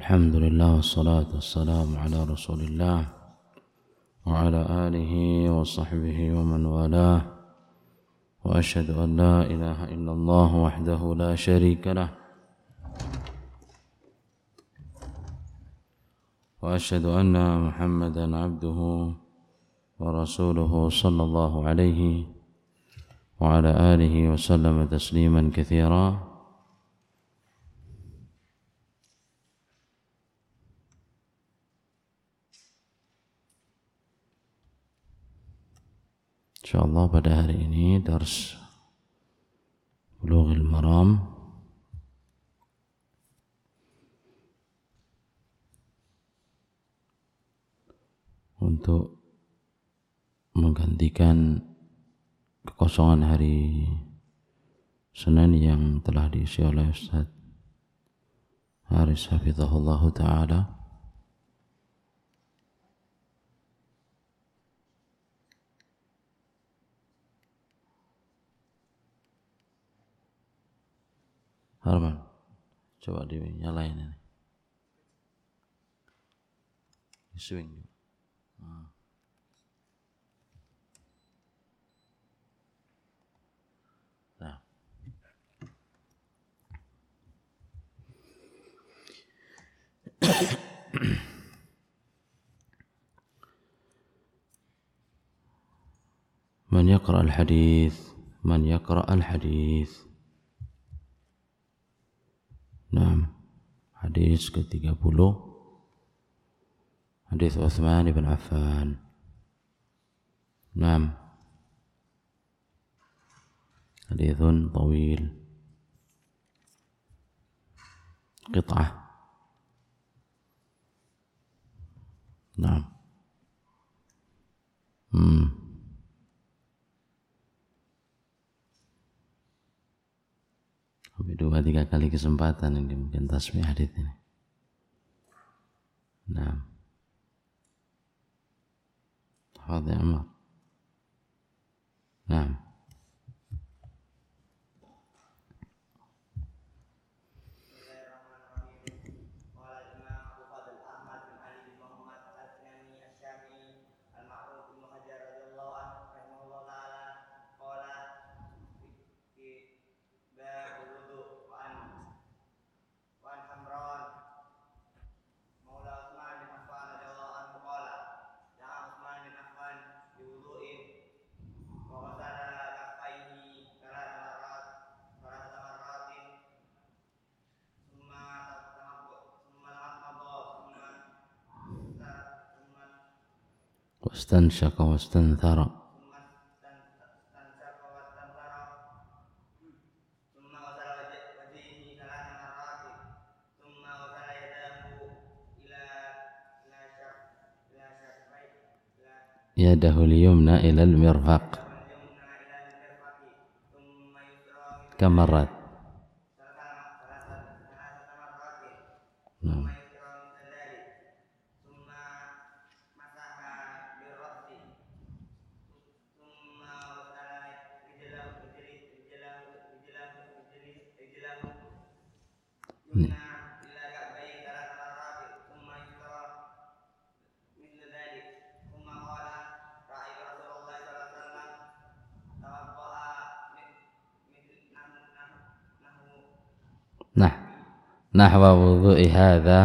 الحمد لله والصلاة والسلام على رسول الله وعلى آله وصحبه ومن والاه وأشهد أن لا إله إلا الله وحده لا شريك له وأشهد أن محمدا عبده ورسوله صلى الله عليه وعلى آله وسلم تسليما كثيرا. InsyaAllah pada hari ini dars Bulughul Maram untuk menggantikan kekosongan hari Senin yang telah diisi oleh Ustaz Haris Hafizahullah Ta'ala. Harman, coba dinyalain ini. Swing. Nah. Man yaqra al-hadith. Nah, hadis ke-30 hadis Utsman bin Affan. Nah, hadithun tawil qit'ah. Nah, sampai 2-3 kali kesempatan ini mungkin tasbih hadits ini. Nah, hadis Ammar. Nah, واستنشق واستنثر يده اليمنى إلى المرفق كمرات. نحو وضوء هذا.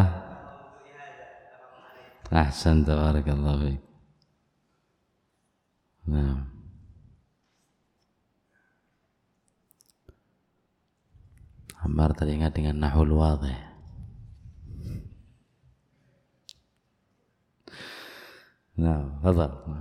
أحسنت بارك الله فيك. نعم. Ammar teringat dengan nahul wadih. Nah, tafadhal.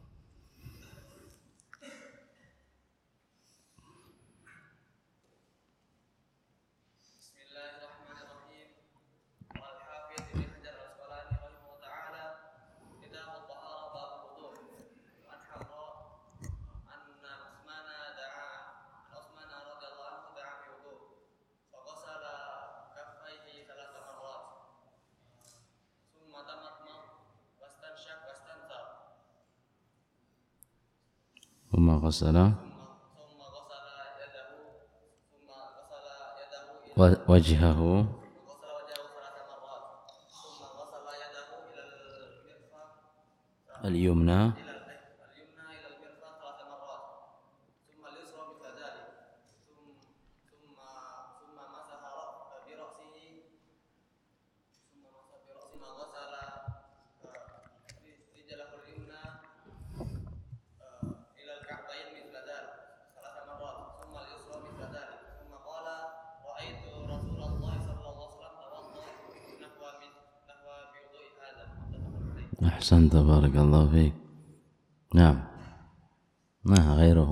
غسل وجهه al-yumna أحسنت بارك الله فيك. نعم. ما غيره.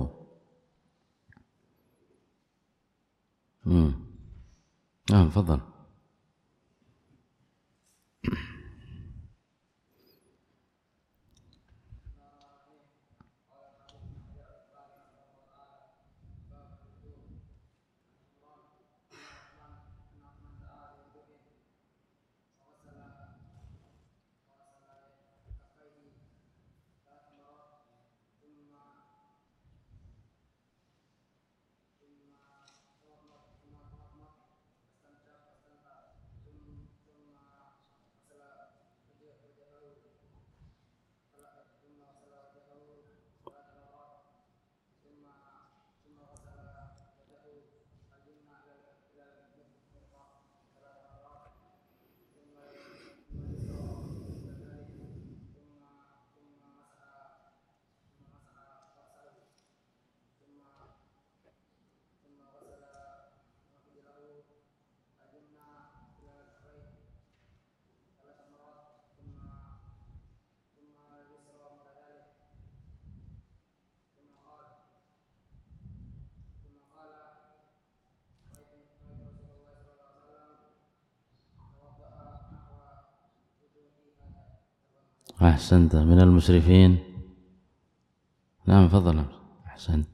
نعم تفضل. أحسنت. من المسرفين. نعم تفضل. أحسنت.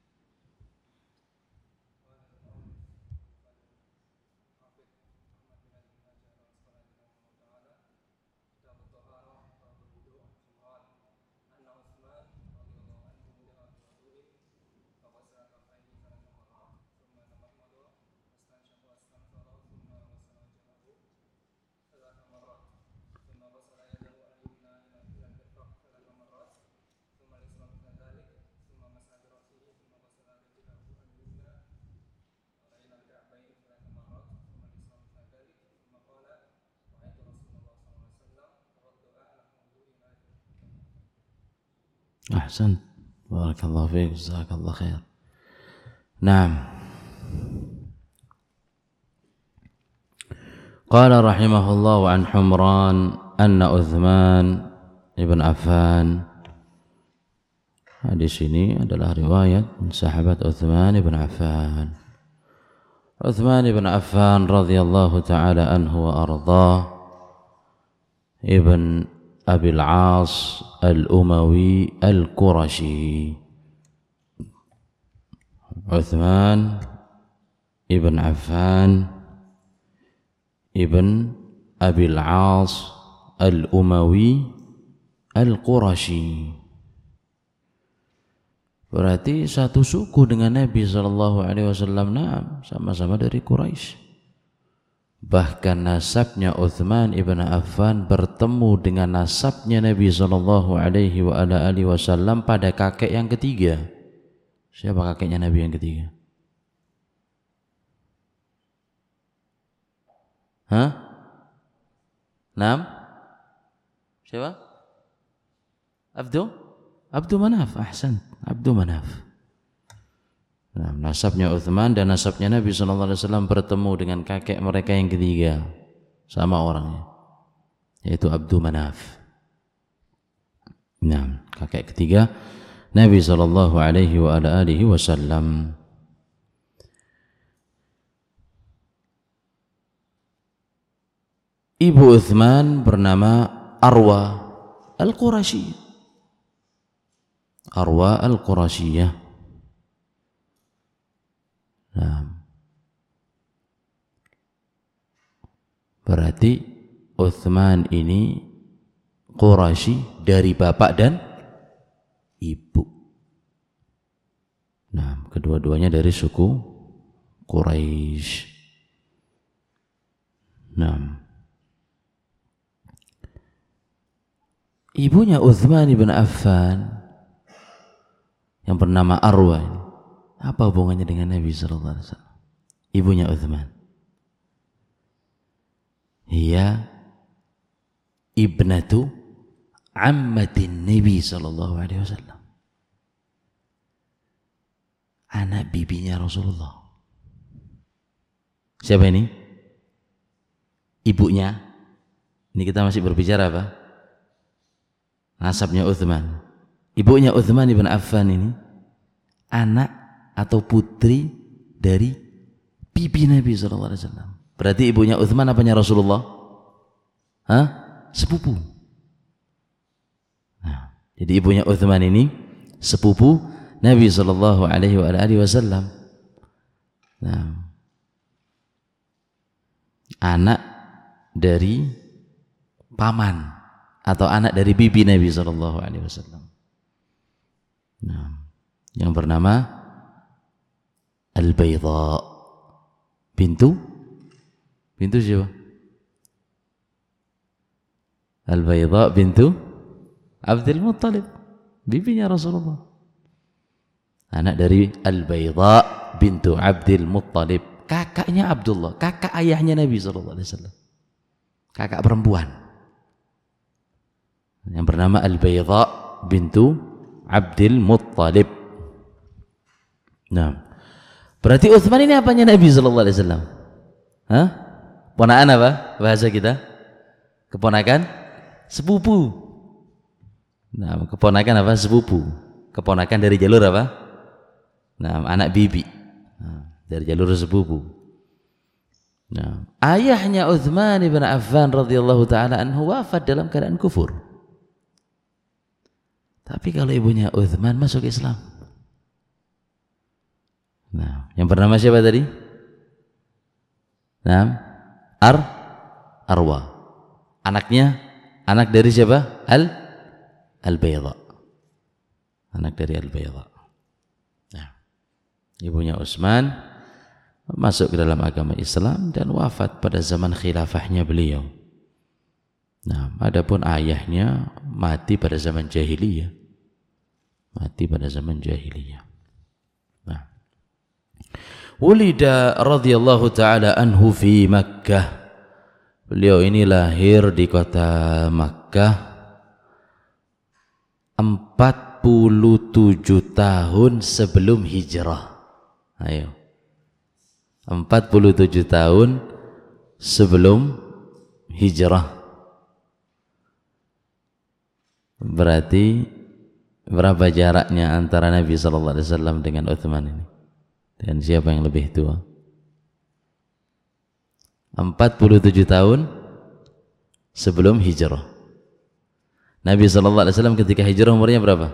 أحسنت بارك الله فيك جزاك الله خير. نعم. قال رحمه الله عن حمران أن عثمان ibn Affan. Di sini adalah riwayat sahabat Uthman ibn Affan. Uthman ibn Affan radhiyallahu ta'ala anhu wa ardhah, ibn Abil As al-Umawi al-Qurashi. Uthman ibn Affan ibn Abil As al-Umawi al-Qurashi. Berarti satu suku dengan Nabi SAW. Nah, sama-sama dari Quraisy. Bahkan nasabnya Uthman ibn Affan bertemu dengan nasabnya Nabi SAW pada kakek yang ketiga. Siapa kakeknya Nabi yang ketiga? Hah? Nam? Siapa? Abdu Manaf. Ahsan. Abdu Manaf. Nah, nasabnya Uthman dan nasabnya Nabi SAW bertemu dengan kakek mereka yang ketiga, sama orangnya, yaitu Abdu Manaf. Nah, kakek ketiga Nabi SAW. Ibu Uthman bernama Arwa al-Qurashi. Arwa al-Qurashiyah. Nah, berarti Uthman ini Quraisy dari bapak dan ibu. Nah, kedua-duanya dari suku Quraisy. Nah, ibunya Utsman bin Affan yang bernama Arwa ini, apa hubungannya dengan Nabi sallallahu alaihi wasallam? Ibunya Utsman, hiya ibnatu ammatin Nabi sallallahu alaihi wasallam, anak bibinya Rasulullah. Siapa ini? Ibunya. Ini kita masih berbicara apa? Nasabnya Utsman. Ibunya Utsman bin Affan ini anak atau putri dari bibi Nabi sallallahu alaihi wasallam. Berarti ibunya Utsman apanya Rasulullah? Hah? Sepupu. Nah, jadi ibunya Utsman ini sepupu Nabi sallallahu alaihi wasallam. Nah, anak dari paman atau anak dari bibi Nabi sallallahu alaihi wasallam. Nah, yang bernama Al-Baydha bintu siapa? Al-Baydha bintu Abdul Muttalib, bibinya Rasulullah. Anak dari Al-Baydha bintu Abdul Muttalib, kakaknya Abdullah, kakak ayahnya Nabi sallallahu alaihi wasallam. Kakak perempuan yang bernama Al-Baydha bintu Abdul Muttalib. Nah, berarti Utsman ini apanya Nabi sallallahu alaihi wasallam? Hah? Ponakan apa bahasa kita? Keponakan sepupu. Nah, keponakan apa? Sepupu. Keponakan dari jalur apa? Nah, anak bibi. Nah, dari jalur sepupu. Nah, ayahnya Utsman bin Affan radhiyallahu taala anhu wafat dalam keadaan kufur. Tapi kalau ibunya Utsman masuk Islam. Nah, yang bernama siapa tadi? Nah, Arwa. Anaknya, anak dari siapa? Al-Baydha. Anak dari Al-Baydha. Nah, ibunya Utsman masuk ke dalam agama Islam dan wafat pada zaman khilafahnya beliau. Nah, adapun ayahnya mati pada zaman jahiliyah. Mati pada zaman jahiliyah. Nah, wulida radhiyallahu taala anhu fi Makkah. Beliau ini lahir di kota Makkah 47 tahun sebelum hijrah. Ayo. 47 tahun sebelum hijrah. Berarti berapa jaraknya antara Nabi sallallahu alaihi wasallam dengan Utsman ini? Dan siapa yang lebih tua? 47 tahun sebelum hijrah. Nabi sallallahu alaihi wasallam ketika hijrah umurnya berapa?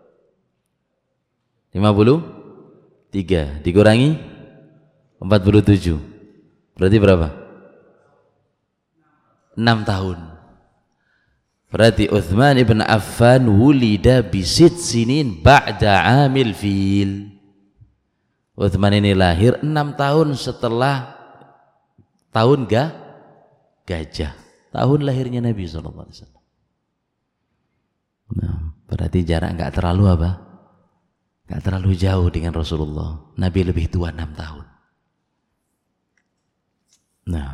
53 dikurangi 47. Berarti berapa? 6 tahun. Berarti Utsman ibn Affan wulida bisit sinin ba'da amil fil. Utsman ini lahir 6 tahun setelah tahun gajah. Tahun lahirnya Nabi SAW. Nah, berarti jarak enggak terlalu apa? Enggak terlalu jauh dengan Rasulullah. Nabi lebih tua 6 tahun. Nah,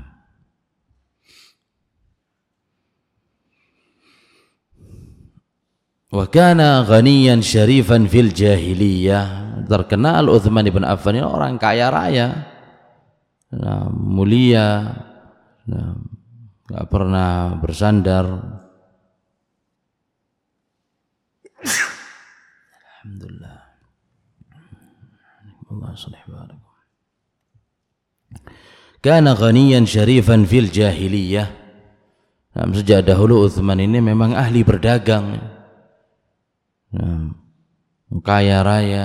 wa kana ghaniyan syarifan fil jahiliyah. Terkenal Utsman bin Affan ini orang kaya raya, nah, mulia, nah, gak pernah bersandar. Alhamdulillah. Allah subhanahu. Kana ghaniyan syarifan fil jahiliyah. Nah, sejak dahulu Utsman ini memang ahli berdagang. Nah, kaya raya,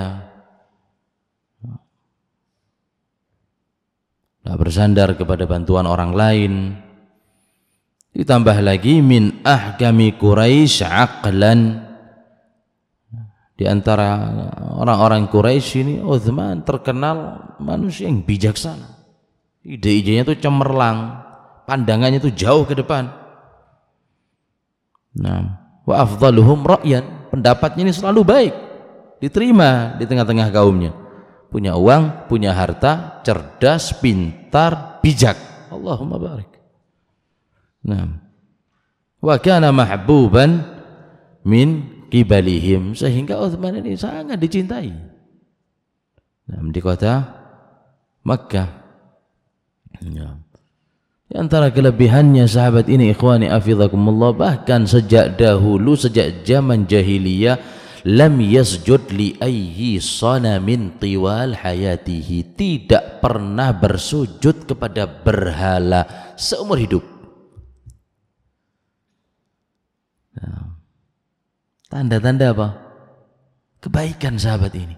nah, bersandar kepada bantuan orang lain. Ditambah lagi min ahkami Quraisy aqlan. Di antara orang-orang Quraisy ini Utsman terkenal manusia yang bijaksana. Ide-idenya itu cemerlang, pandangannya itu jauh ke depan. Nah, wa afdaluhum ra'yan, pendapatnya ini selalu baik, diterima di tengah-tengah kaumnya. Punya uang, punya harta, cerdas, pintar, bijak. Allahumma barik. Nah, wa kana mahbuban min qibalihim, sehingga Utsman ini sangat dicintai. Nah, di kota Makkah. Ya. Di antara kelebihannya sahabat ini, ikhwani afizakumullah, bahkan sejak dahulu, sejak zaman jahiliyah, lam yasjud li ayyi sanamin tiwal hayatihi, tidak pernah bersujud kepada berhala seumur hidup. Nah, tanda-tanda apa? Kebaikan sahabat ini.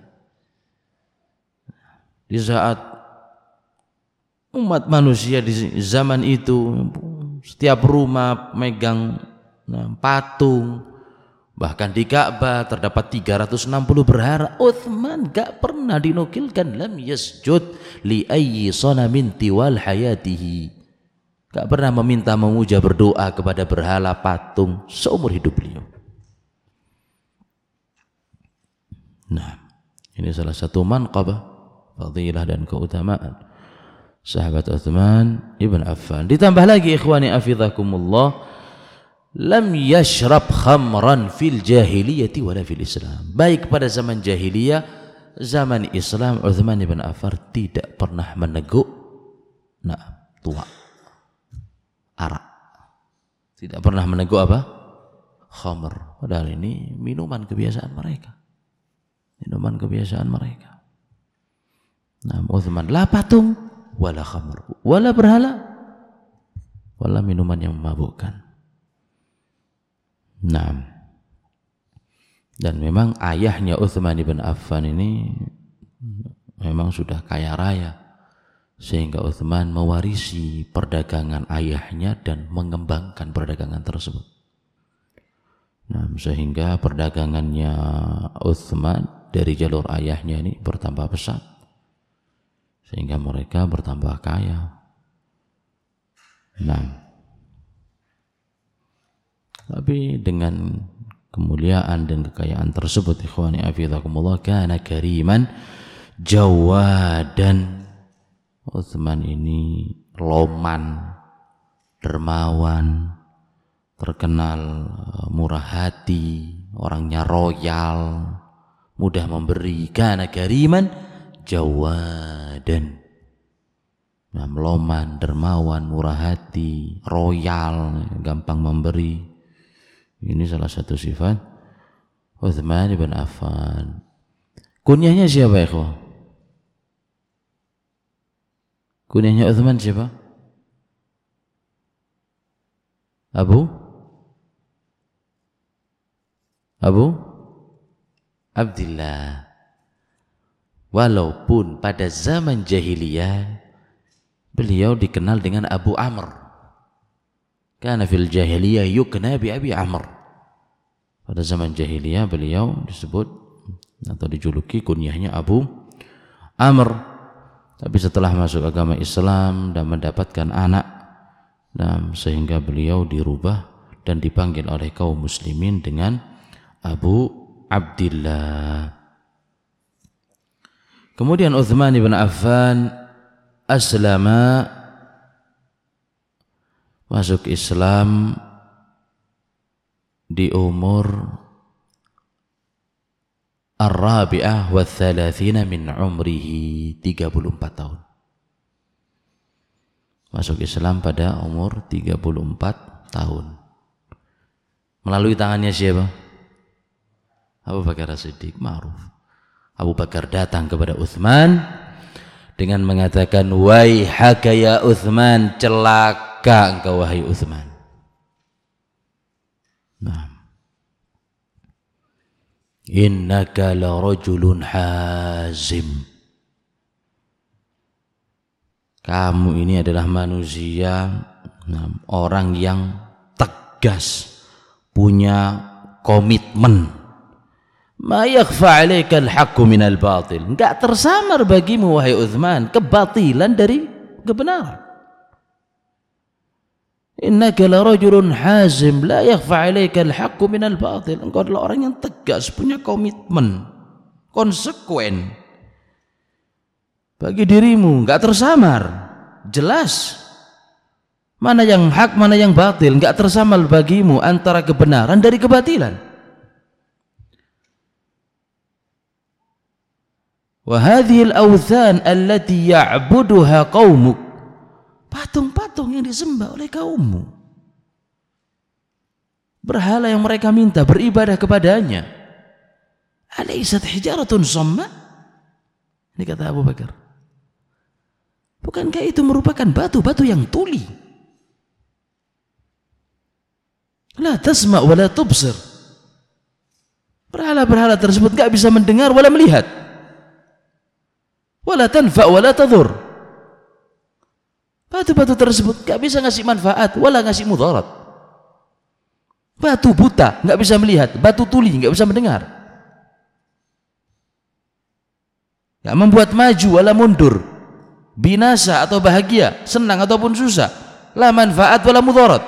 Di saat umat manusia di zaman itu setiap rumah megang patung, bahkan di Ka'bah terdapat 360 berhala, Utsman gak pernah dinukilkan lam yasjud li ayyi sanamin tiwal hayatihi, gak pernah meminta, memuja, berdoa kepada berhala, patung seumur hidup beliau. Nah, ini salah satu manqabah, fadilah dan keutamaan sahabat Utsman ibn Affan. Ditambah lagi ikhwani afizakumullah, lam yashrab khamran fil jahiliyati wala fil Islam. Baik pada zaman jahiliyah, zaman Islam, Utsman ibn Affan tidak pernah meneguk tuak, arak. Tidak pernah meneguk apa? Khamr. Padahal ini minuman kebiasaan mereka. Minuman kebiasaan mereka. Nah, Utsman la patung, wala khamr, wala berhala, wala minuman yang memabukkan. Nah, dan memang ayahnya Utsman bin Affan ini memang sudah kaya raya, sehingga Utsman mewarisi perdagangan ayahnya dan mengembangkan perdagangan tersebut. Nah, sehingga perdagangannya Utsman dari jalur ayahnya ini bertambah pesat, sehingga mereka bertambah kaya. Nah, tapi dengan kemuliaan dan kekayaan tersebut, ikhwani afizakumullah, kana kariman jawadan. Utsman ini loman, dermawan, terkenal murah hati, orangnya royal, mudah memberi. Kana kariman jawadan. Nah, loman, dermawan, murah hati, royal, gampang memberi. Ini salah satu sifat Utsman bin Affan. Kunyahnya siapa ya, ikhwah? Kunyahnya Utsman siapa? Abu Abdillah. Walaupun pada zaman jahiliyah beliau dikenal dengan Abu Amr. Kana fil jahiliyah yukna bi Abi Amr. Pada zaman jahiliyah beliau disebut atau dijuluki kunyahnya Abu Amr. Tapi setelah masuk agama Islam dan mendapatkan anak, sehingga beliau dirubah dan dipanggil oleh kaum muslimin dengan Abu Abdillah. Kemudian Utsman bin Affan aslama, masuk Islam di umur ar-rabi'ah wa thalathina min umrihi, 34 tahun. Masuk Islam pada umur 34 tahun. Melalui tangannya siapa? Abu Bakar As-Siddiq, ma'ruf. Abu Bakar datang kepada Utsman dengan mengatakan, waihaka ya Utsman, celaka engkau wahai Utsman. Nah, innaka la rajulun hazim. Kamu ini adalah manusia, orang yang tegas, punya komitmen. Ma yakhfa 'alaika al-haqqu minal batil. Enggak tersamar bagimu wahai Utsman kebatilan dari kebenaran. Innaka la rajulun hazim la yakhfa 'alaika al-haqqu minal batil. Engkau adalah orang yang tegas, punya komitmen, konsekuen. Bagi dirimu enggak tersamar, jelas mana yang hak, mana yang batil, enggak tersamar bagimu antara kebenaran dari kebatilan. Wa hadhihi al-awthan allati ya'buduha qaumuk, patung-patung yang disembah oleh kaummu, berhala yang mereka minta beribadah kepadanya, alaysat hijaratun samma? Ini kata Abu Bakar, bukankah itu merupakan batu-batu yang tuli? La tasma' wa la tubsir. Berhala-berhala tersebut enggak bisa mendengar wala melihat, wala tanfa' wala tadur. Batu-batu tersebut enggak bisa ngasih manfaat wala ngasih mudarat. Batu buta enggak bisa melihat, batu tuli enggak bisa mendengar, enggak membuat maju wala mundur, binasa atau bahagia, senang ataupun susah, la manfaat wala mudarat.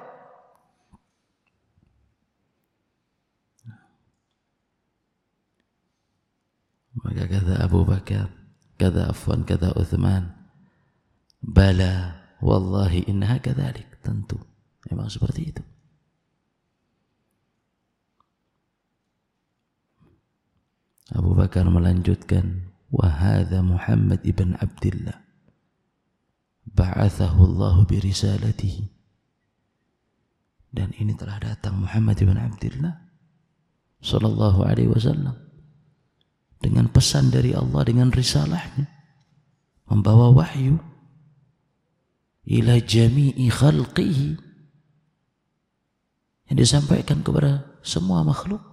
Maka kata Abu Bakar, kata Affan, kata Uthman, bala wallahi innaha kadzalik, tentu memang seperti itu. Abu Bakar melanjutkan, wa hadza Muhammad ibn Abdullah ba'athahu Allah bi risalatihi, dan ini telah datang Muhammad ibn Abdullah sallallahu alaihi wasallam dengan pesan dari Allah, dengan risalahnya, membawa wahyu ila jami'i khalqihi, yang disampaikan kepada semua makhluk.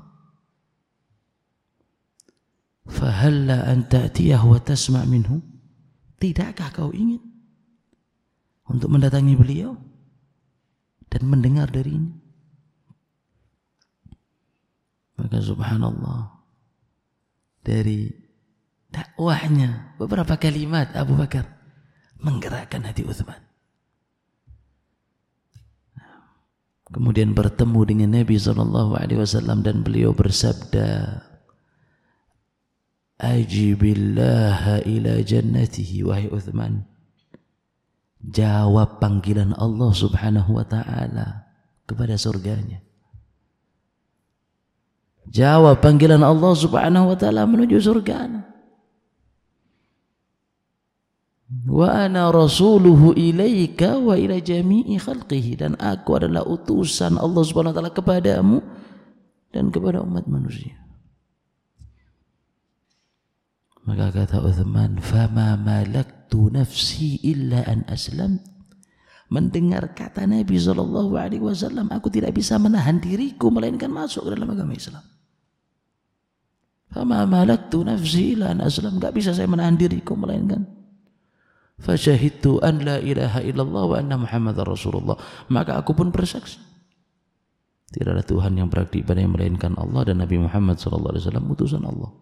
Fahalla an ta'tiyahu wa tasma' minhu, tidakkah kau ingin untuk mendatangi beliau dan mendengar darinya? Maka subhanallah, dari dakwahnya beberapa kalimat Abu Bakar menggerakkan hati Uthman. Kemudian bertemu dengan Nabi SAW dan beliau bersabda, ajibillaha ila jannatihi, wahai Uthman, jawab panggilan Allah subhanahu wa ta'ala kepada surganya. Jawab panggilan Allah subhanahu wa ta'ala menuju surga. Wa ana rasuluhu ilaika wa ila jami'i khalqihi, dan aku adalah utusan Allah subhanahu wa ta'ala kepadamu dan kepada umat manusia. Maka kata Uthman, fama malaktu nafsi illa an aslam. Mendengar kata Nabi SAW, aku tidak bisa menahan diriku melainkan masuk ke dalam agama Islam. Fama malaktu nafsi illa an aslam, enggak bisa saya menahan diriku melainkan fasyahidtu an la ilaha illallah wa anna Muhammadar Rasulullah, maka aku pun bersaksi tidak ada Tuhan yang berhak diibadahi melainkan Allah dan Nabi Muhammad SAW utusan Allah.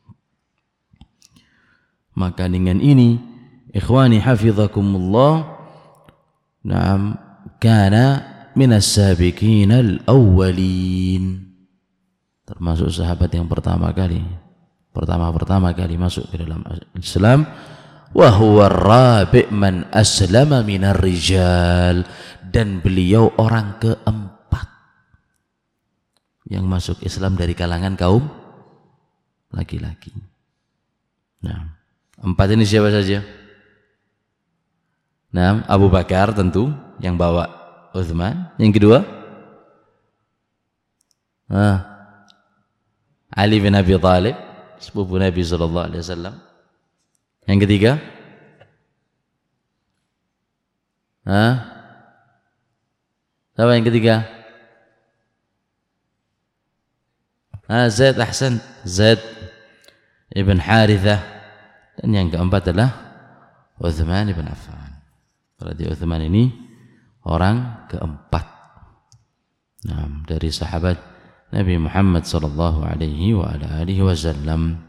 Maka dengan ini, ikhwani hafizakumullah, na'am, kana minas sabiqin al-awwalin, termasuk sahabat yang pertama kali masuk ke dalam Islam. Wa huwa ar-rabi' man aslama minar rijal, dan beliau orang keempat yang masuk Islam dari kalangan kaum laki-laki. Nah, empat ini siapa saja? Nah, Abu Bakar tentu yang bawa Uthman. Yang kedua, Ali bin Abi Thalib, sepupu Nabi SAW. Yang ketiga, siapa yang ketiga? Zaid, ahsan, Zaid ibn Harithah. Dan yang keempat adalah Uthman ibn Affan. Berarti Uthman ini orang keempat, nah, dari sahabat Nabi Muhammad sallallahu alaihi wa ala alihi wasallam.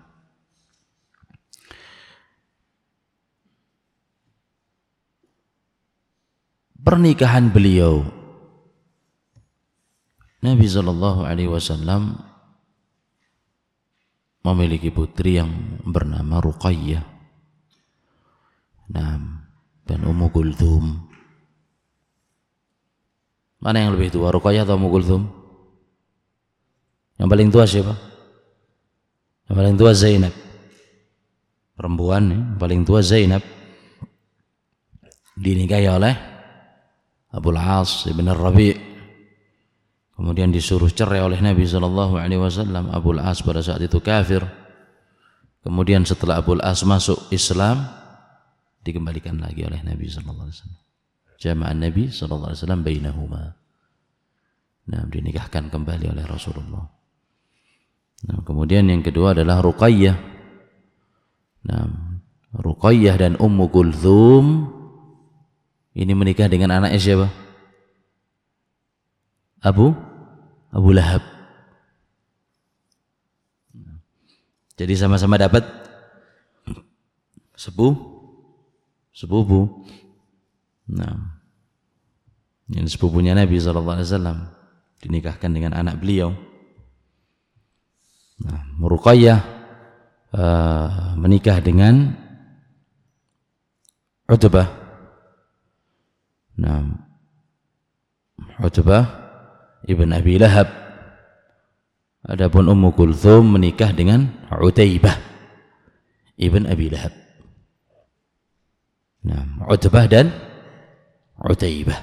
pernikahan beliau, Nabi SAW memiliki putri yang bernama Ruqayyah dan Ummu Kulthum. Mana yang lebih tua, Ruqayyah atau Ummu Kulthum? Yang paling tua siapa? Yang paling tua Zainab. Perempuan yang paling tua Zainab dinikahi oleh Abul As ibn Rabi'. Kemudian disuruh cerai oleh Nabi SAW. Abul As pada saat itu kafir. Kemudian setelah Abul As masuk Islam, dikembalikan lagi oleh Nabi SAW. Jama'an Nabi SAW bainahuma. Nah, dinikahkan kembali oleh Rasulullah. Nah, kemudian yang kedua adalah Ruqayyah. Nah, Ruqayyah dan Ummu Kulthum ini menikah dengan anaknya siapa? Abu Lahab. Jadi sama-sama dapat sepupu. Nah, ini sepupunya Nabi SAW dinikahkan dengan anak beliau. Nah, Ruqayyah menikah dengan Utbah. Nah, Utbah ibn Abi Lahab. Adapun Ummu Kulthum menikah dengan Utaibah ibn Abi Lahab. Nah, Utbah dan Utaibah.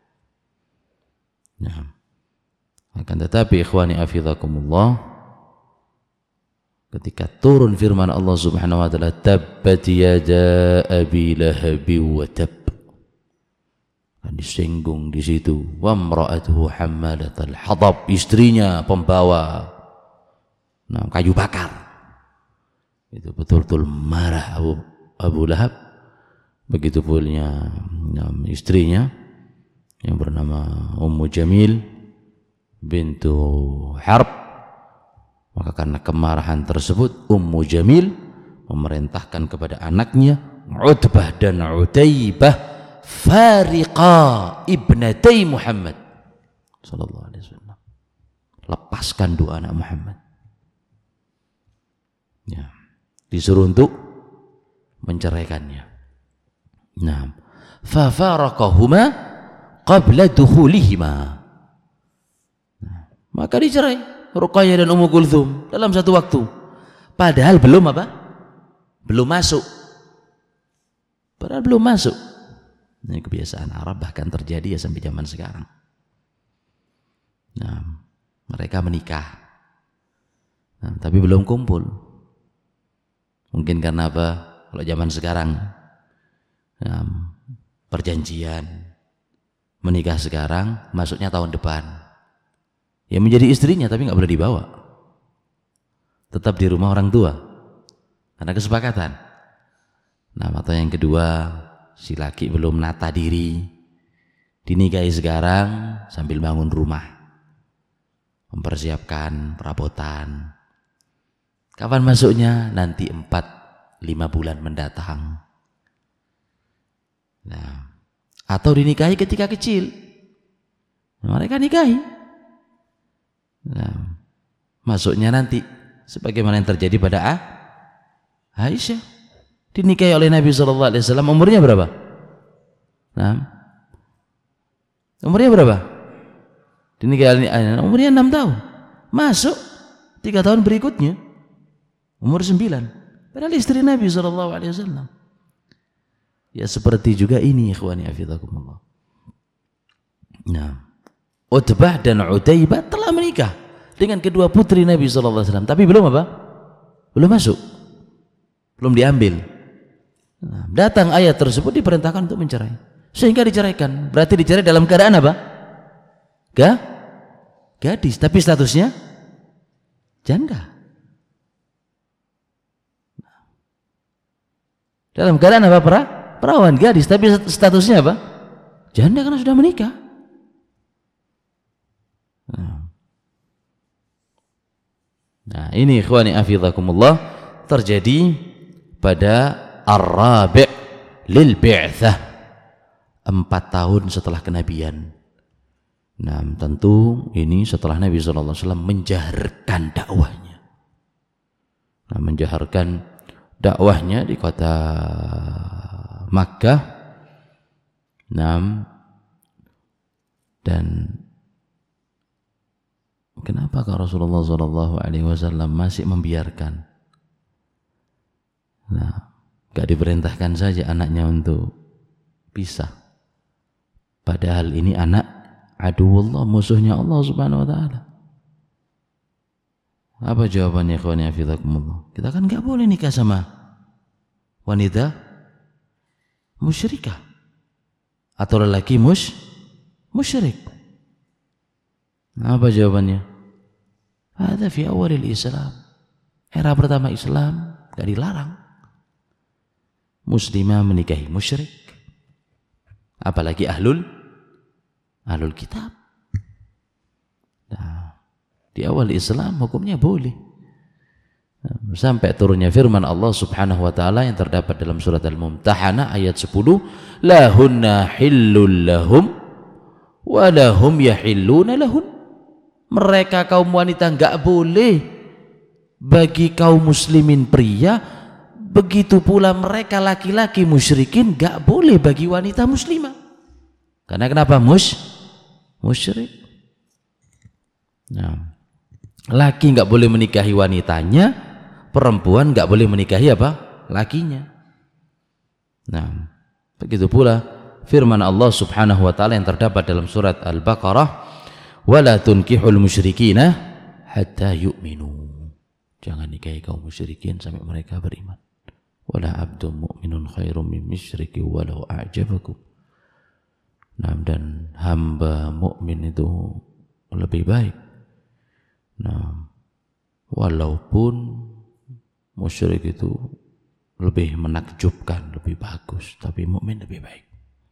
Nah, akan tetapi ikhwani afizakumullah, ketika turun firman Allah Subhanahu wa taala, tabbat yada abi lahab wa tab, disinggung di situ, wa imra'atuhu hammalatal hatab, istrinya pembawa kayu bakar. Itu betul-betul marah Abu Lahab. Begitu pula istrinya yang bernama Ummu Jamil bintu Harb. Maka karena kemarahan tersebut, Ummu Jamil memerintahkan kepada anaknya Utbah dan Utaibah, fariqa ibnatai Muhammad sallallahu alaihi wasallam, lepaskan dua anak Muhammad. Ya, disuruh untuk menceraikannya. Nah, fa faraqahuma qabla dukhulihima. Nah, maka dicerai Ruqayyah dan Ummu Kulthum dalam satu waktu. Padahal belum apa? Belum masuk. Padahal belum masuk. Ini kebiasaan Arab, bahkan terjadi ya sampai zaman sekarang. Nah, mereka menikah, tapi belum kumpul. Mungkin karena apa? Kalau zaman sekarang, perjanjian menikah sekarang, masuknya tahun depan. Ya menjadi istrinya, tapi nggak boleh dibawa. Tetap di rumah orang tua, karena kesepakatan. Nah, atau yang kedua, si laki belum nata diri, dinikahi sekarang sambil bangun rumah, mempersiapkan perabotan. Kapan masuknya? Nanti 4-5 bulan mendatang. Nah, atau dinikahi ketika kecil, mereka nikahi. Nah, masuknya nanti, sebagaimana yang terjadi pada Aisyah, dinikahi oleh Nabi SAW. Umurnya berapa? Nah, umurnya berapa? Dinikahi umurnya 6 tahun. Masuk 3 tahun berikutnya umur 9. Padahal istri Nabi SAW. Ya seperti juga ini ikhwani afidakumullah. Nah, Utbah dan Utaibah telah menikah dengan kedua putri Nabi SAW, tapi belum apa? Belum masuk, belum diambil. Nah, datang ayat tersebut, diperintahkan untuk mencerai, sehingga diceraikan. Berarti dicerai dalam keadaan apa? Gadis, tapi statusnya janda. Dalam keadaan apa? Perawan, gadis, tapi statusnya apa? Janda, karena sudah menikah. Nah, ini ikhwani afidakumullah terjadi pada Ar-Rabi' lil Bi'tsah, 4 tahun setelah kenabian. Nah, tentu ini setelah Nabi SAW menjaharkan dakwahnya. Nah, menjaharkan dakwahnya di kota Makkah. Nah, dan kenapa Rasulullah SAW masih membiarkan? Nah, gak diperintahkan saja anaknya untuk pisah. Padahal ini anak aduwullah, musuhnya Allah Subhanahu wa taala. Apa jawabannya ikhwani hafizakumullah? Kita kan gak boleh nikah sama wanita musyrikah atau lelaki musyrik. Apa jawabannya? Ada fi awalil Islam. Era pertama Islam gak dilarang muslimah menikahi musyrik. Apalagi ahlul kitab. Nah, di awal Islam hukumnya boleh. Nah, sampai turunnya firman Allah Subhanahu wa taala yang terdapat dalam surat Al-Mumtahanah ayat 10, lahunna hillul lahum wa lahum yahilluna lahun. Mereka kaum wanita enggak boleh bagi kaum muslimin pria, begitu pula mereka laki-laki musyrikin enggak boleh bagi wanita muslimah. Karena kenapa? Musyrik. Nah, laki enggak boleh menikahi wanitanya, perempuan enggak boleh menikahi apa? Lakinya. Nah, begitu pula firman Allah Subhanahu wa taala yang terdapat dalam surat Al-Baqarah, wala tunkihul musyrikina hatta yu'minu. Jangan nikahi kaum musyrikin sampai mereka beriman. Wala abdun mu'minun khairum min musyriki walau a'jabakum. Nah, dan hamba mukmin itu lebih baik. Nah, walaupun musyrik itu lebih menakjubkan, lebih bagus, tapi mukmin lebih baik.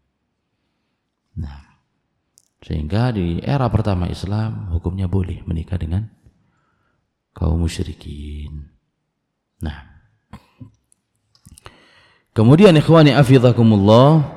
Nah, sehingga di era pertama Islam hukumnya boleh menikah dengan kaum musyrikin. Nah, kemudian ikhwani hafizakumullah,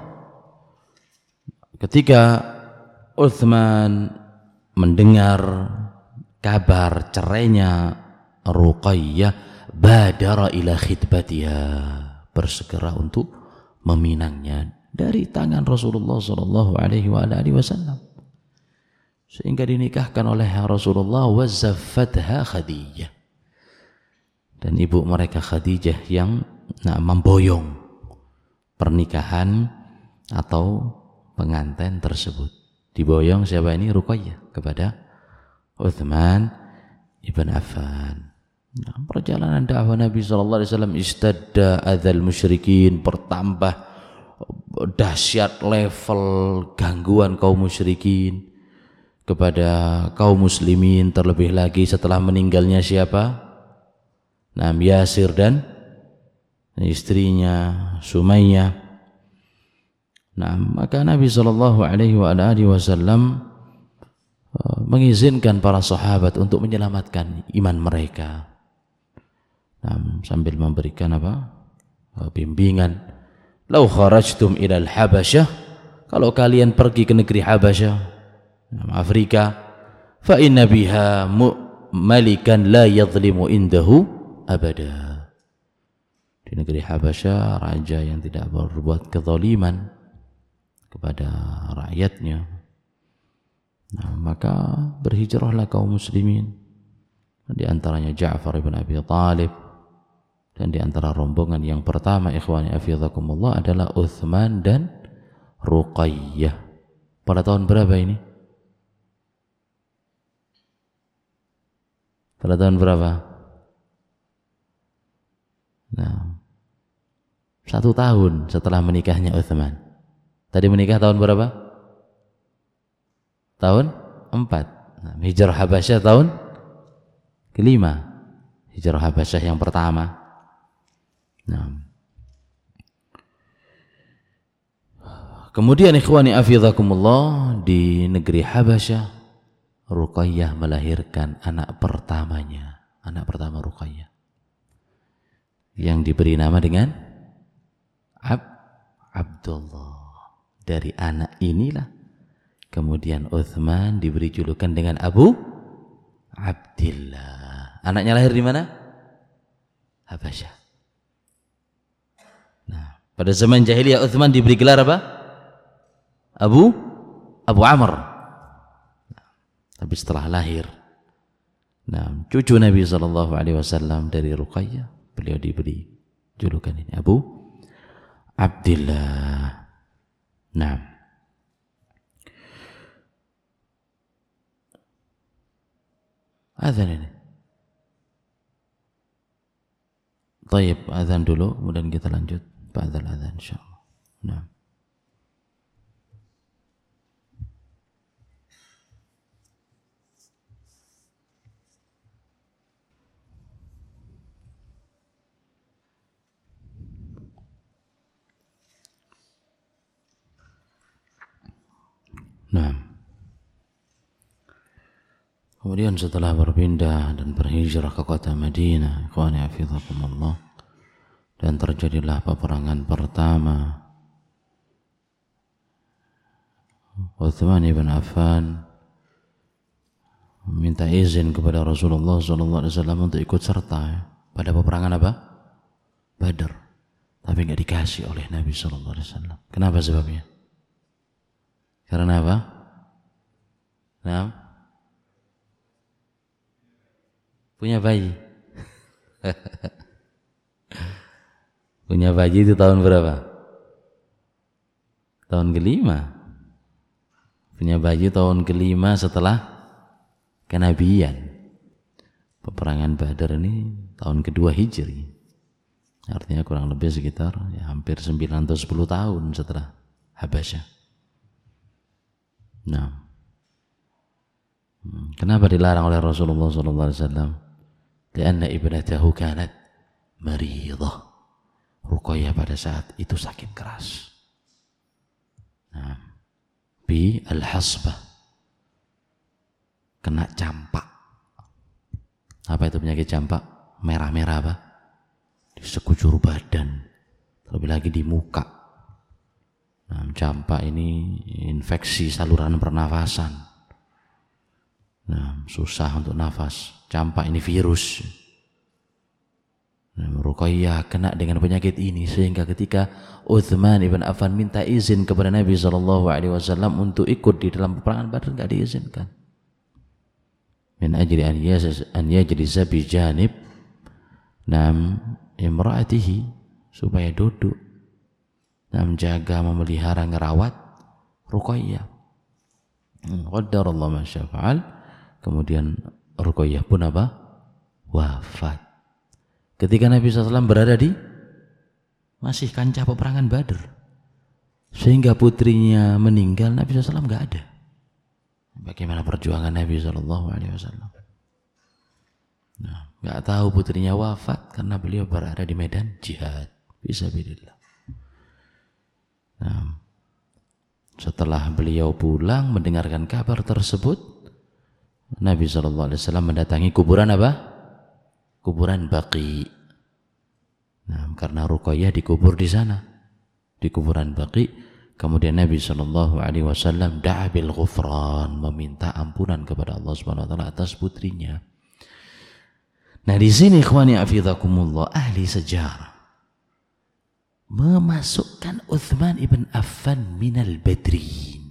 ketika Utsman mendengar kabar cerainya Ruqayyah, badara ila khitbatiha, bersegera untuk meminangnya dari tangan Rasulullah sallallahu alaihi wasallam, sehingga dinikahkan oleh Rasulullah. Wa zaffatha Khadijah, dan ibu mereka Khadijah yang memboyong pernikahan atau pengantin tersebut. Diboyong siapa ini? Ruqayyah kepada Utsman ibn Affan. Nah, perjalanan dakwah Nabi SAW istadda adzal musyrikin, bertambah dahsyat level gangguan kaum musyrikin kepada kaum muslimin, terlebih lagi setelah meninggalnya siapa? Yasir dan istrinya Sumayyah. Nah, maka Nabi SAW mengizinkan para sahabat untuk menyelamatkan iman mereka. Nah, sambil memberikan bimbingan. Lau kharajtum ilal Habasyah, kalau kalian pergi ke negeri Habasyah, Afrika, fa inna biha malikan la yadhlimu indahu abada. Di negeri Habasyah, raja yang tidak berbuat kezaliman kepada rakyatnya. Nah, maka berhijrahlah kaum muslimin, di antaranya Ja'far ibn Abi Thalib, dan di antara rombongan yang pertama ikhwani hafizakumullah adalah Utsman dan Ruqayyah. Pada tahun berapa ini? Pada tahun berapa? Nah, 1 tahun setelah menikahnya Utsman. Tadi menikah tahun berapa? Tahun 4. Nah, hijrah Habasyah tahun ke-5. Hijrah Habasyah yang pertama. Nah, kemudian ikhwani hafizakumullah, di negeri Habasyah Ruqayyah melahirkan anak pertamanya, anak pertama Ruqayyah, yang diberi nama dengan Abdullah. Dari anak inilah kemudian Utsman diberi julukan dengan Abu Abdillah. Anaknya lahir di mana? Habasyah. Nah, pada zaman jahiliyah Utsman diberi gelar apa? Abu Amr. Nah, tapi setelah lahir, nah, cucu Nabi SAW dari Ruqayyah, beliau diberi julukan ini Abu Abdillah. Nah, azan ini. Taib, azan dulu, kemudian kita lanjut ba'dal azan insyaallah. Nah. Nah. Kemudian setelah berpindah dan berhijrah ke kota Madinah, ikhwani hafizakumullah, dan terjadilah peperangan pertama. Utsman ibn Affan minta izin kepada Rasulullah SAW untuk ikut serta pada peperangan apa? Badar. Tapi nggak dikasih oleh Nabi SAW. Kenapa sebabnya? Karena apa? Nah, punya bayi. Punya bayi itu tahun berapa? Tahun kelima. Punya bayi tahun kelima setelah kenabian. Peperangan Badar ini tahun kedua Hijri. Artinya kurang lebih sekitar hampir 9 atau 10 tahun setelah Habasyah. Nah, kenapa dilarang oleh Rasulullah SAW? Karena ibnatahu kanat maridah. Ruqayyah pada saat itu sakit keras. Nah, bi al-hasbah, kena campak. Apa itu penyakit campak? Merah-merah apa? Di sekujur badan, terlebih lagi di muka. Nah, campak ini infeksi saluran pernafasan. Nah, susah untuk nafas. Campak ini virus. Nah, Ruqayyah kena dengan penyakit ini sehingga ketika Utsman ibn Affan minta izin kepada Nabi SAW untuk ikut di dalam peperangan Badar, enggak diizinkan. Min ajli an yajlisa bi janib nam imraatihi, supaya duduk dan menjaga, memelihara, ngerawat Ruqayyah. Qaddarallahu ma syaa fa'al. Kemudian Ruqayyah pun apa? Wafat. Ketika Nabi SAW berada di masih kancah peperangan Badar, sehingga putrinya meninggal, Nabi SAW nggak ada. Bagaimana perjuangan Nabi SAW? Nah, nggak tahu putrinya wafat karena beliau berada di medan jihad fisabilillah. Nah, setelah beliau pulang mendengarkan kabar tersebut, Nabi SAW mendatangi kuburan apa? Kuburan Baqi. Nah, karena Ruqayyah dikubur di sana, di kuburan Baqi. Kemudian Nabi SAW da'a bil ghufran, meminta ampunan kepada Allah Subhanahu wa taala atas putrinya. Nah, di sini ikhwani hafizakumullah, ahli sejarah memasukkan Utsman ibn Affan minal badrin,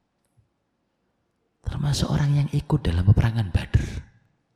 termasuk orang yang ikut dalam peperangan Badar.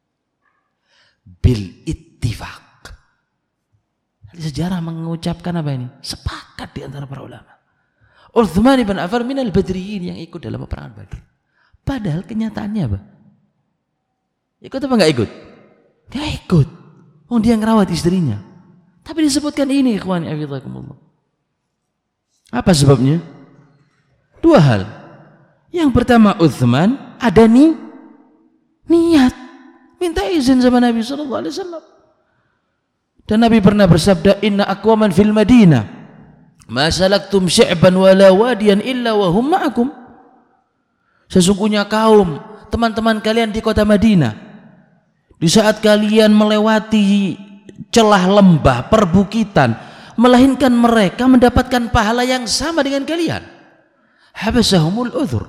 Bil ittifaq. Ahli sejarah mengucapkan apa ini? Sepakat di antara para ulama. Utsman ibn Affan minal badriyin, yang ikut dalam peperangan Badar. Padahal kenyataannya apa? Ikut apa enggak ikut? Dia ikut. Oh, dia ngerawat istrinya. Tapi disebutkan ini, ikhwani hafizakumullah. Apa sebabnya? Dua hal. Yang pertama, Utsman ada niat minta izin sama Nabi SAW. Dan Nabi pernah bersabda, inna aqwaman fil Madinah ma salaktum sya'ban wala wadiyan illa wa hum ma'akum. Sesungguhnya kaum, teman-teman kalian di kota Madinah, di saat kalian melewati celah lembah, perbukitan, melainkan mereka mendapatkan pahala yang sama dengan kalian. habasahumul udhur.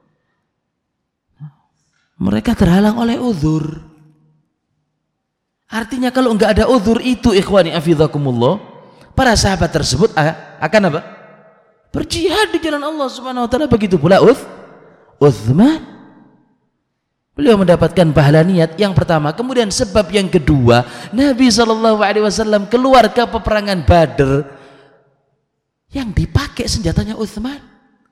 Mereka terhalang oleh udhur. Artinya kalau enggak ada udhur itu, ikhwani afidhakumullah, para sahabat tersebut akan apa? Berjihad di jalan Allah Subhanahu wa taala. Begitu pula Utsman. Beliau mendapatkan pahala niat yang pertama. Kemudian sebab yang kedua, Nabi SAW keluar ke peperangan Badr yang dipakai senjatanya Utsman.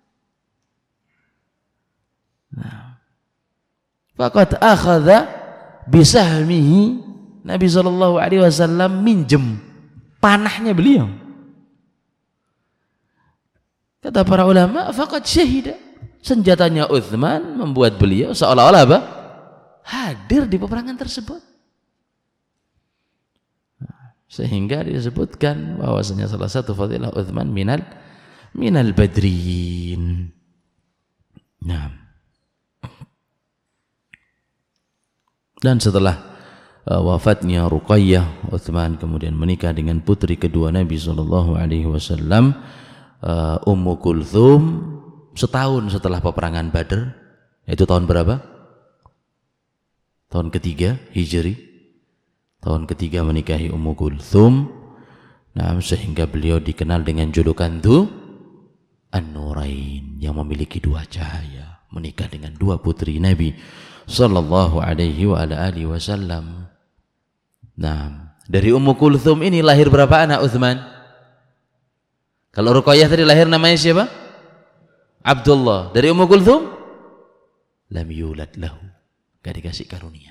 Nah, faqad akhadha bisahmihi, Nabi SAW minjem panahnya beliau. Kata para ulama, faqad syahida, senjatanya Utsman membuat beliau seolah-olah apa? Hadir di peperangan tersebut. Sehingga disebutkan bahwasanya salah satu fadilah Utsman minal badrin. Nah. Dan setelah wafatnya Ruqayyah, Utsman kemudian menikah dengan putri kedua Nabi SAW, Ummu Kulthum, setahun setelah peperangan Badr. Itu tahun berapa? Tahun ketiga Hijri. Tahun ketiga menikahi Ummu Kulthum. Nah, sehingga beliau dikenal dengan julukan An-Nurain, yang memiliki dua cahaya, menikah dengan dua putri Nabi sallallahu alaihi wa ala alihi wasallam. Nah, dari Ummu Kulthum ini lahir berapa anak Utsman? Kalau Ruqayyah tadi lahir namanya siapa? Abdullah. Dari Ummu Kulthum lam yulad lahu, gak dikasih karunia.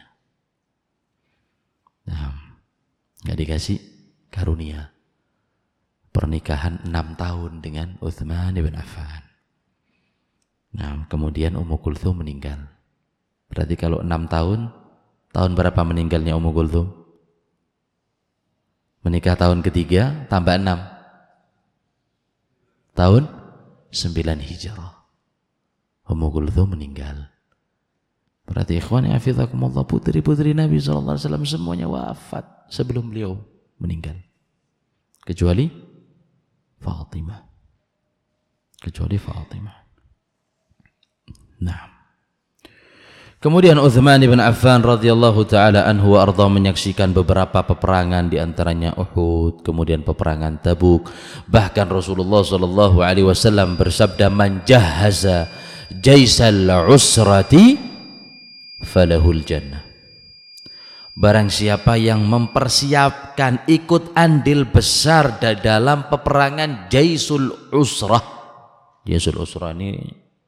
Nah, gak dikasih karunia. Pernikahan 6 tahun dengan Utsman bin Affan. Nah, kemudian Ummu Kulthum meninggal. Berarti kalau 6 tahun berapa meninggalnya Ummu Kulthum? Menikah tahun ketiga tambah 6, tahun 9 Hijrah Ummu Kulthum meninggal. Berarti ikhwani hafizakumullah, putri-putri Nabi SAW semuanya wafat sebelum beliau meninggal, kecuali Fatimah. Nah, kemudian Utsman bin Affan radhiyallahu taala anhu wa ardha menyaksikan beberapa peperangan, di antaranya Uhud, kemudian peperangan Tabuk. Bahkan Rasulullah sallallahu alaihi wasallam bersabda, "Man jahaza jaisal usrati falahul jannah." Barang siapa yang mempersiapkan ikut andil besar dalam peperangan Jaisul Usrah. Jaisul Usrah ini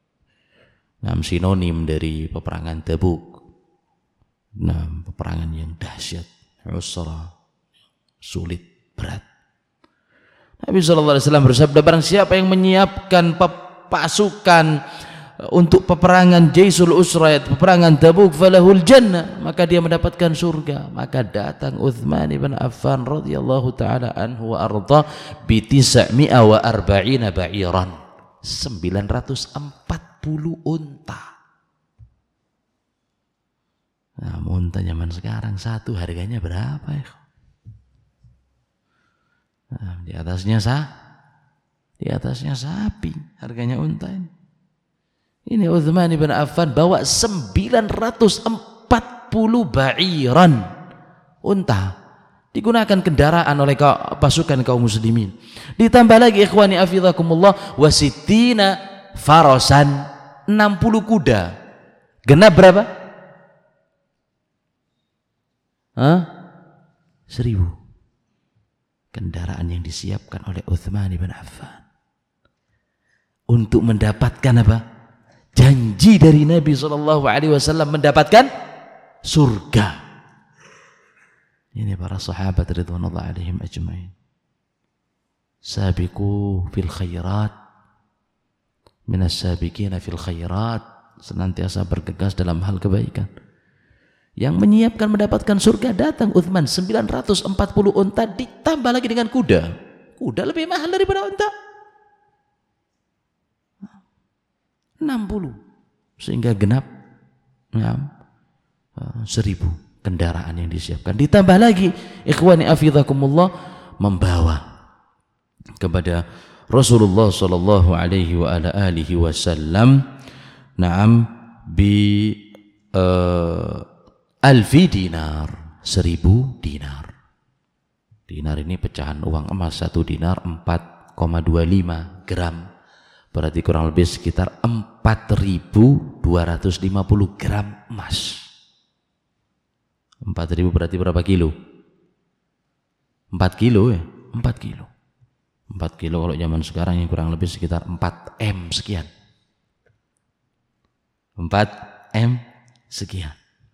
sinonim dari peperangan Tabuk. Nah, peperangan yang dahsyat, Usrah, sulit, berat. Nabi SAW bersabda, barang siapa yang menyiapkan pasukan untuk peperangan Jaisul Usrah, peperangan Tabuk, falahul jannah, maka dia mendapatkan surga. Maka datang Utsman bin Affan radhiyallahu taala anhu wa arda bi 940 ba'iran, 940 unta. Nah, unta zaman sekarang satu harganya berapa ya? Nah, di atasnya sapi harganya unta ini. Ini Utsman bin Affan bawa 940 ba'iran, unta, digunakan kendaraan oleh pasukan kaum muslimin. Ditambah lagi ikhwani afidhakumullah, wasittina farasan, 60 kuda. Genap berapa? 1000 kendaraan yang disiapkan oleh Utsman bin Affan untuk mendapatkan apa? Janji dari Nabi SAW mendapatkan surga. Ini para sahabat ridwanullah alaihim ajma'in. Sabiqu fil khairat, minas sabiqina fil khairat, senantiasa bergegas dalam hal kebaikan. Yang menyiapkan mendapatkan surga datang Utsman, 940 unta ditambah lagi dengan kuda. Kuda lebih mahal daripada unta. 60, sehingga genap 1000 kendaraan yang disiapkan. Ditambah lagi ikhwani afidhakumullah, membawa kepada Rasulullah sallallahu alaihi wa ala alihi wasallam bi alfi dinar, 1000 dinar. Dinar ini pecahan uang emas, 1 dinar 4,25 gram. Berarti kurang lebih sekitar 4.250 gram emas. 4.000 berarti berapa kilo? 4 kilo ya? 4 kilo. 4 kilo kalau zaman sekarang yang kurang lebih sekitar 4 M sekian. 4 M sekian.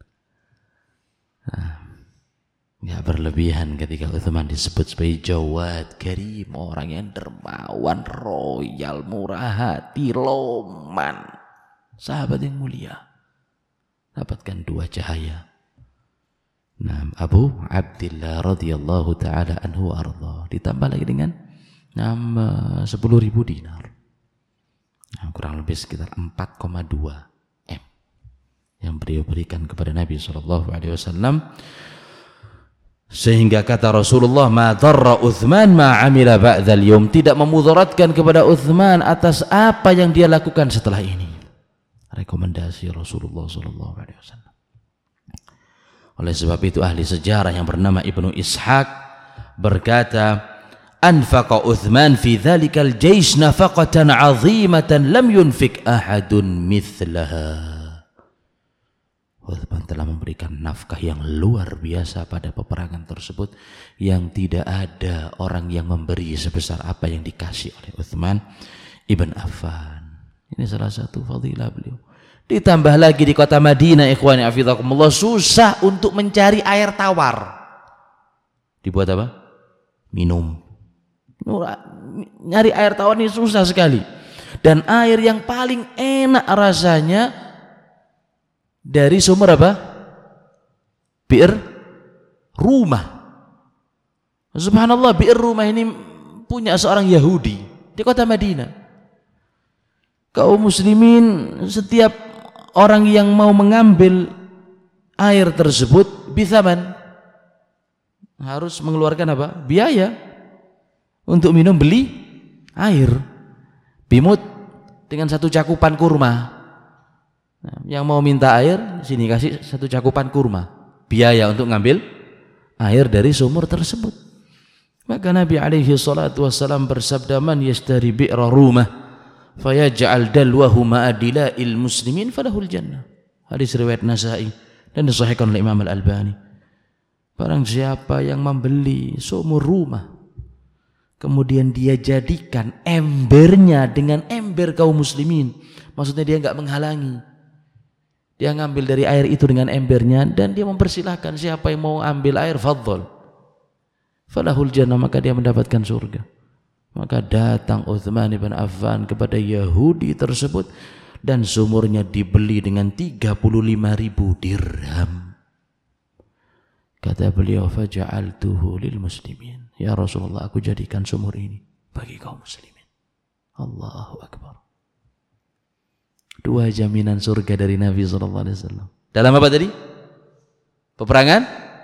Nah, nggak berlebihan ketika Utsman disebut sebagai Jawad Karim, orang yang dermawan, royal, murah hati, loman, sahabat yang mulia, dapatkan 2 cahaya. Nah, Abu Abdillah radhiyallahu taala anhu arda, ditambah lagi dengan 10.000 dinar. Nah, kurang lebih sekitar 4,2 M yang beliau berikan kepada Nabi SAW, sehingga kata Rasulullah, ma dharra Utsman ma amila ba'dal yawm, tidak memudaratkan kepada Utsman atas apa yang dia lakukan setelah ini. Rekomendasi Rasulullah SAW. Oleh sebab itu ahli sejarah yang bernama Ibnu Ishaq berkata, anfaqa Utsman fi dzalikal jaish nafaqatan 'azimatan lam yunfik ahadun mithlaha. Utsman telah memberikan nafkah yang luar biasa pada peperangan tersebut yang tidak ada orang yang memberi sebesar apa yang dikasih oleh Utsman ibn Affan. Ini salah satu fadilah beliau. Ditambah lagi di kota Madinah, ikhwani hafizakumullah, susah untuk mencari air tawar. Dibuat apa? Minum. Nyari air tawar ini susah sekali. Dan air yang paling enak rasanya dari sumber apa? Bir rumah. Subhanallah, bir rumah ini punya seorang Yahudi di kota Madinah. Kaum muslimin, setiap orang yang mau mengambil air tersebut bithaman, harus mengeluarkan apa? Biaya untuk minum, beli air. Bimut dengan 1 cakupan kurma. Nah, yang mau minta air, sini kasih 1 cakupan kurma. Biaya untuk ngambil air dari sumur tersebut. Maka Nabi alaihi salatu wassalam bersabda, man yashtari bi'ra rumah fayaj'al dalwahu ma'adila'il muslimin falahul jannah. Hadis riwayat Nasai dan disahihkan oleh Imam Al-Albani. Barang siapa yang membeli sumur rumah, kemudian dia jadikan embernya dengan ember kaum muslimin, maksudnya dia enggak menghalangi, dia ngambil dari air itu dengan embernya, dan dia mempersilahkan siapa yang mau ambil air, fadhol, falahul jannah, maka dia mendapatkan surga. Maka datang Utsman bin Affan kepada Yahudi tersebut dan sumurnya dibeli dengan 35.000 dirham. Kata beliau, faja'altuhu lil muslimin. Ya Rasulullah, aku jadikan sumur ini bagi kaum muslimin. Allahu Akbar. 2 jaminan surga dari Nabi SAW. Dalam apa tadi? Peperangan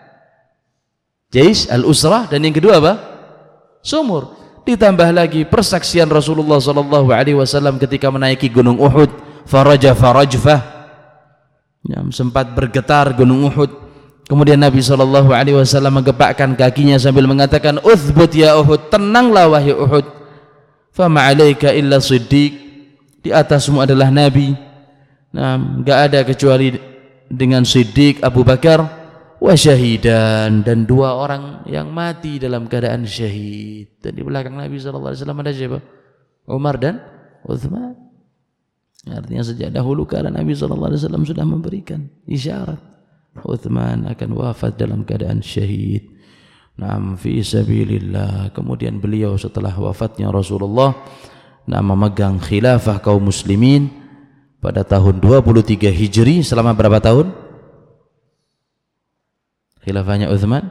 Jais al-Usrah, dan yang kedua apa? Sumur. Ditambah lagi persaksian Rasulullah SAW ketika menaiki gunung Uhud, farajfah, sempat bergetar gunung Uhud. Kemudian Nabi SAW menggepakkan kakinya sambil mengatakan, uthbut ya Uhud, tenanglah wahai Uhud, fama alaika illa siddiq, di atasmu adalah Nabi, enggak ada kecuali dengan Siddiq, Abu Bakar, wa syahidan, dan 2 orang yang mati dalam keadaan syahid. Dan di belakang Nabi SAW ada siapa? Umar dan Utsman. Artinya sejak dahulu kala Nabi SAW sudah memberikan isyarat Utsman akan wafat dalam keadaan syahid. Naam fi sabilillah. Kemudian beliau setelah wafatnya Rasulullah memegang khilafah kaum muslimin pada tahun 23 Hijri. Selama berapa tahun khilafahnya Utsman?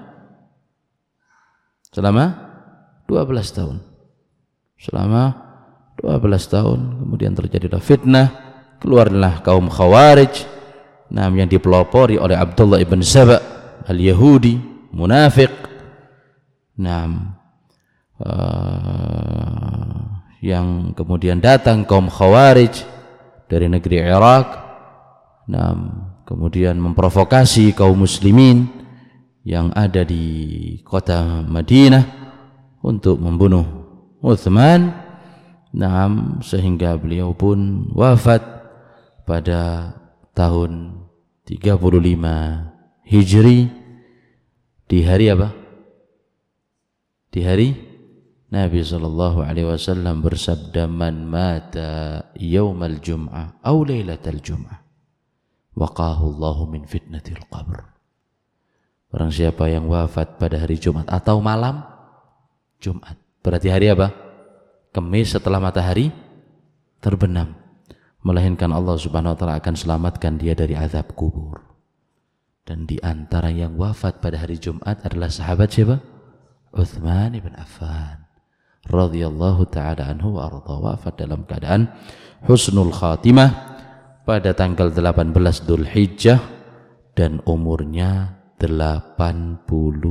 Selama 12 tahun. Selama 12 tahun. Kemudian terjadilah fitnah, keluarlah kaum Khawarij, yang dipelopori oleh Abdullah ibn Saba al-Yahudi, munafik, yang kemudian datang kaum Khawarij dari negeri Irak, kemudian memprovokasi kaum muslimin yang ada di kota Madinah untuk membunuh Utsman, sehingga beliau pun wafat pada tahun 35 Hijri di hari apa? Di hari Nabi SAW bersabda, man mata yawmal jum'ah aw lailatal jum'ah waqahu Allahu min fitnatil qabr. Barang siapa yang wafat pada hari Jumat atau malam Jumat, berarti hari apa? Kamis setelah matahari terbenam, melainkan Allah Subhanahu wa taala akan selamatkan dia dari azab kubur. Dan di antara yang wafat pada hari Jumat adalah sahabat siapa? Utsman ibn Affan radhiyallahu taala anhu wa arda, wafat dalam keadaan husnul khatimah pada tanggal 18 Dzulhijjah dan umurnya 82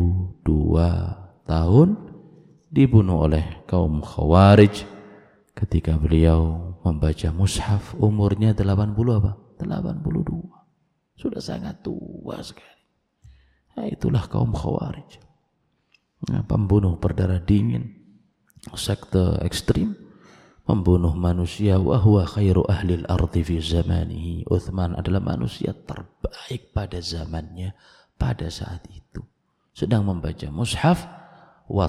tahun, dibunuh oleh kaum Khawarij ketika beliau membaca mushaf. Umurnya 82, sudah sangat tua sekali. Itulah kaum Khawarij, pembunuh berdarah dingin, sekte ekstrim, membunuh manusia. Wa huwa khairu ahlil ardi fi zamanihi. Utsman adalah manusia terbaik pada zamannya pada saat itu, sedang membaca mushaf. Wa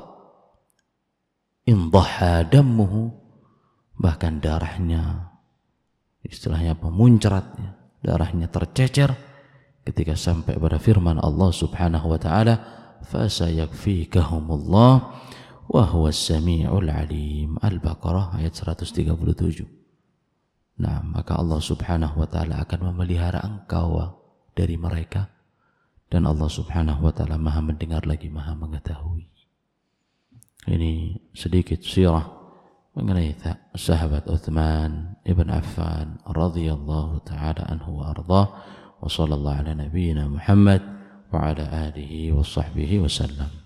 indhaha dammuhu, bahkan darahnya, istilahnya memuncratnya, darahnya tercecer ketika sampai pada firman Allah Subhanahu wa taala, fasayakfikahumullah wa huwas samiul alim. Al-Baqarah ayat 137. Maka Allah Subhanahu wa taala akan memelihara engkau dari mereka, dan Allah Subhanahu wa taala Maha mendengar lagi Maha mengetahui. Ini sedikit sirah mengenai sahabat Utsman ibn Affan radhiyallahu taala anhu wa arda. Wa sallallahu ala nabiyyina Muhammad wa ala alihi wa sahbihi wa sallam.